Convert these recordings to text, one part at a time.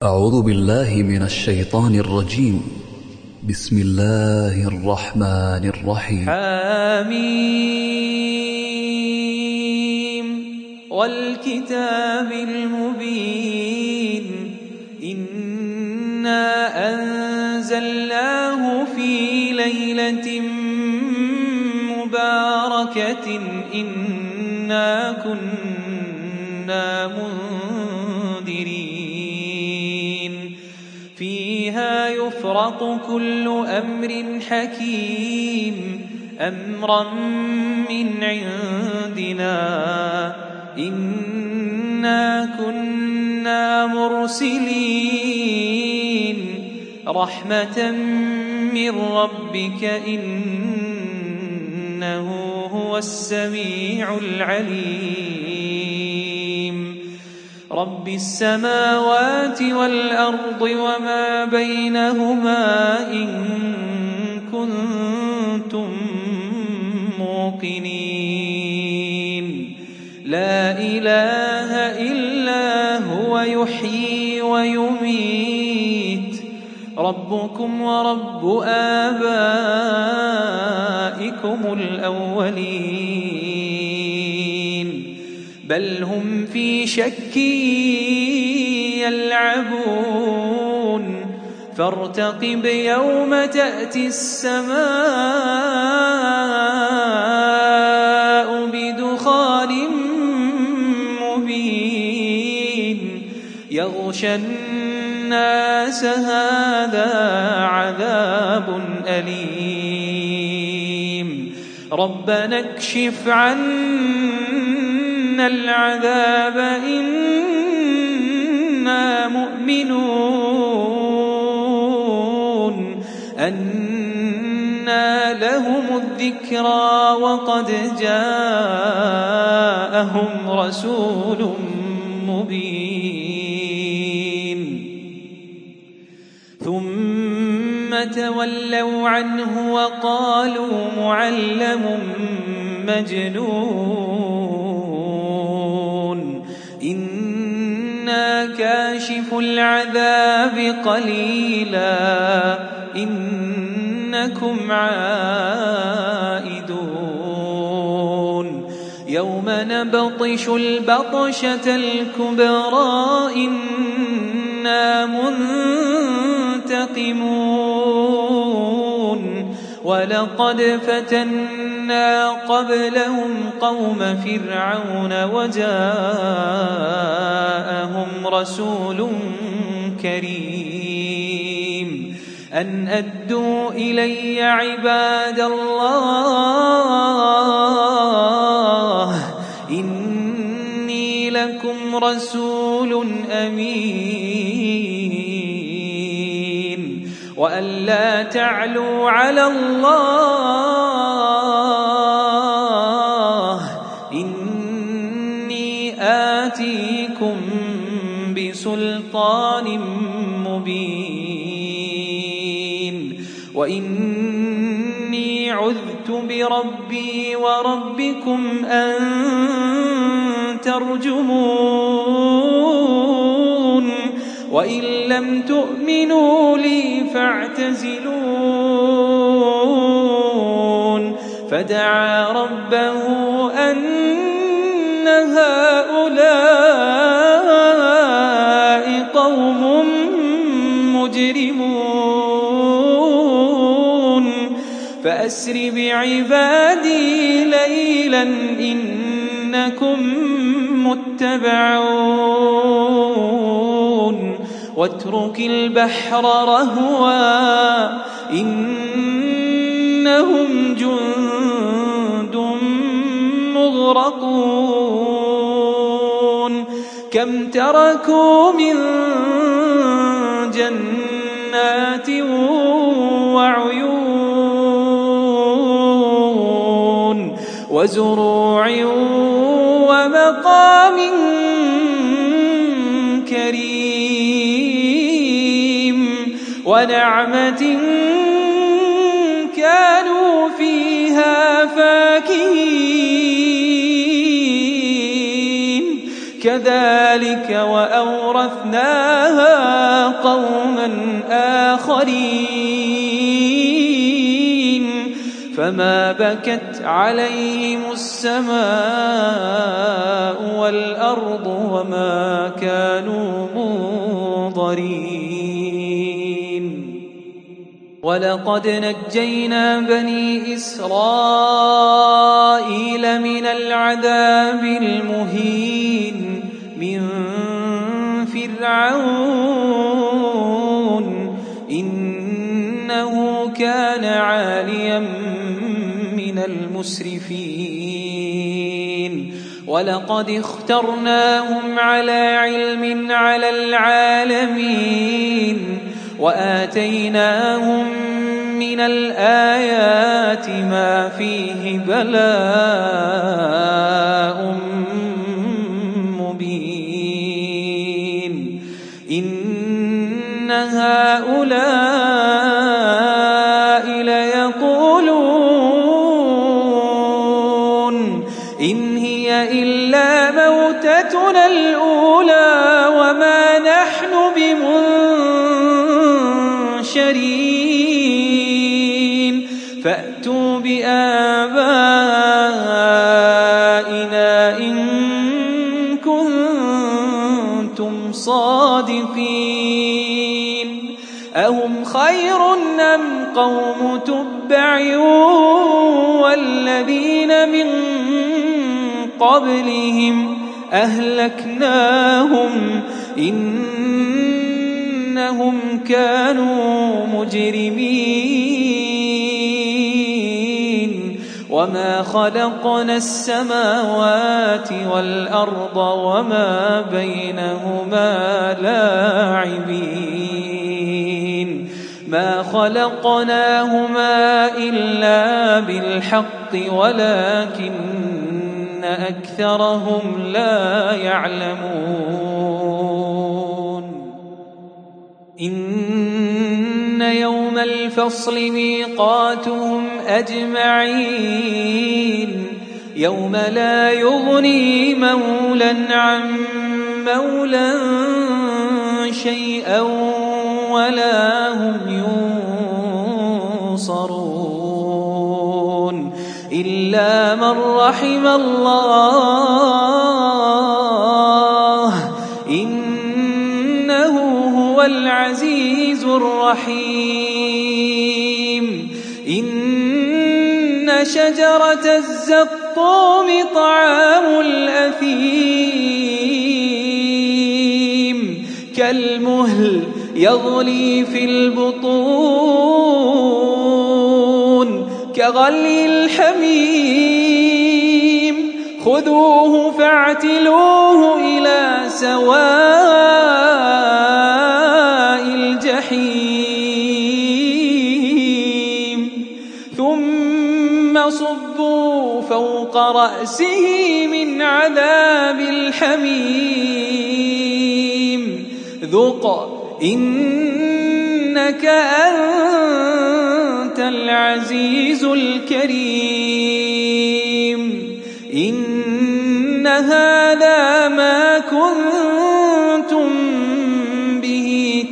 أعوذ بالله من الشيطان الرجيم. بسم الله الرحمن الرحيم. حميم والكتاب المبين إنا أنزلناه في ليلة مباركة إنا كنا منذرين فيها يفرق كل أمر حكيم أمرا من عندنا إنا كنا مرسلين رحمة من ربك إنه هو السميع العليم رب السماوات والأرض وما بينهما إن كنتم موقنين لا إله إلا هو يحيي ويميت ربكم ورب آبائكم الأولين بل هم في شك يلعبون فارتقب يوم تأتي السماء بدخان مبين يغشى الناس هذا عذاب أليم ربنا اكشف عنا العذاب إنا مؤمنون أنى لهم الذكرى وقد جاءهم رسول مبين ثم تولوا عنه وقالوا معلم مجنون إنا كاشف العذاب قليلا إنكم عائدون يوم نبطش البطشة الكبرى إنا منتقمون ولقد فتنا قبلهم قوم فرعون وجاءهم رسول كريم أن أدوا إلي عباد الله إني لكم رسول أمين وأن لا تعلوا على الله إني آتيكم بسلطان مبين وإني عذت بربي وربكم أن ترجمون وإن لم تؤمنوا لي فاعتزلون فدعا ربه أن هؤلاء قوم مجرمون فأسر بعبادي ليلا إنكم متبعون واترك البحر رهوا إنهم جند مغرقون كم تركوا من جنات وعيون وزروع ومقام كريم ونعمة كانوا فيها فاكهين كذلك وأورثناها قوما آخرين فما بكت عليهم السماء والأرض وما كانوا منظرين ولقد نجينا بني إسرائيل من العذاب المهين من فرعون إنه كان عاليا من المسرفين ولقد اخترناهم على علم على العالمين وآتيناهم من الآيات ما فيه بلاء مبين إن هؤلاء ليقولون إن هي إلا موتتنا الأولى وما نحن بمنشرين فأتوا بآبائنا إن كنتم صادقين أهم خير أم قوم تبع والذين من قبلهم أهلكناهم إنهم كانوا مجرمين وما خلقنا السماوات والأرض وما بينهما لاعبين ما خلقناهما إلا بالحق ولكن أكثرهم لا يعلمون إن يوم الفصل ميقاتهم أجمعين يوم لا يغني مولى عن مولى شيئا ولا هم ينصرون إلا من رحم الله إنه هو العزيز الرحيم إن شجرة الزقوم طعام الأثيم كالمهل يغلي في البطون كغلي الحميم خذوه فاعتلوه إلى سواء الجحيم ثم صبوا فوق رأسه من عذاب الحميم ذق إنك أنت العزيز الكريم إن هذا ما كنتم به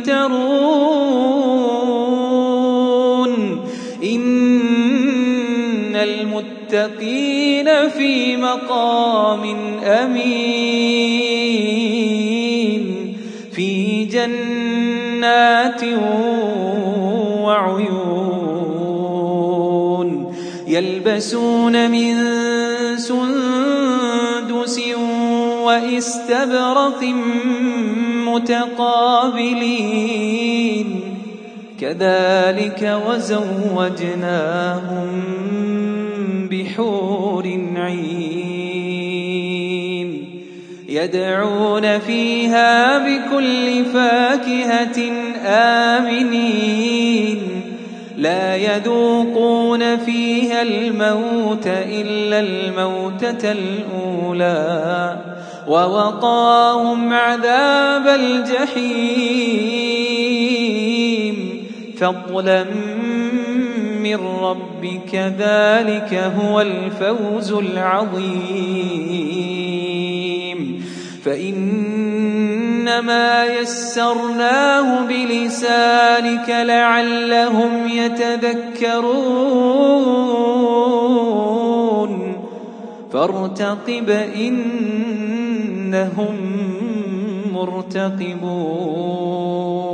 تمترون إن المتقين في مقام أمين في جنات وعيون يلبسون من سندس واستبرق متقابلين كذلك وزوجناهم بحور عين يدعون فيها بكل فاكهة آمنين لا يذوقون فيها الموت إلا الموتة الأولى ووقاهم عذاب الجحيم فضلا من ربك ذلك هو الفوز العظيم فإنما يسرناه بلسانك لعلهم يتذكرون فارتقب إنهم مرتقبون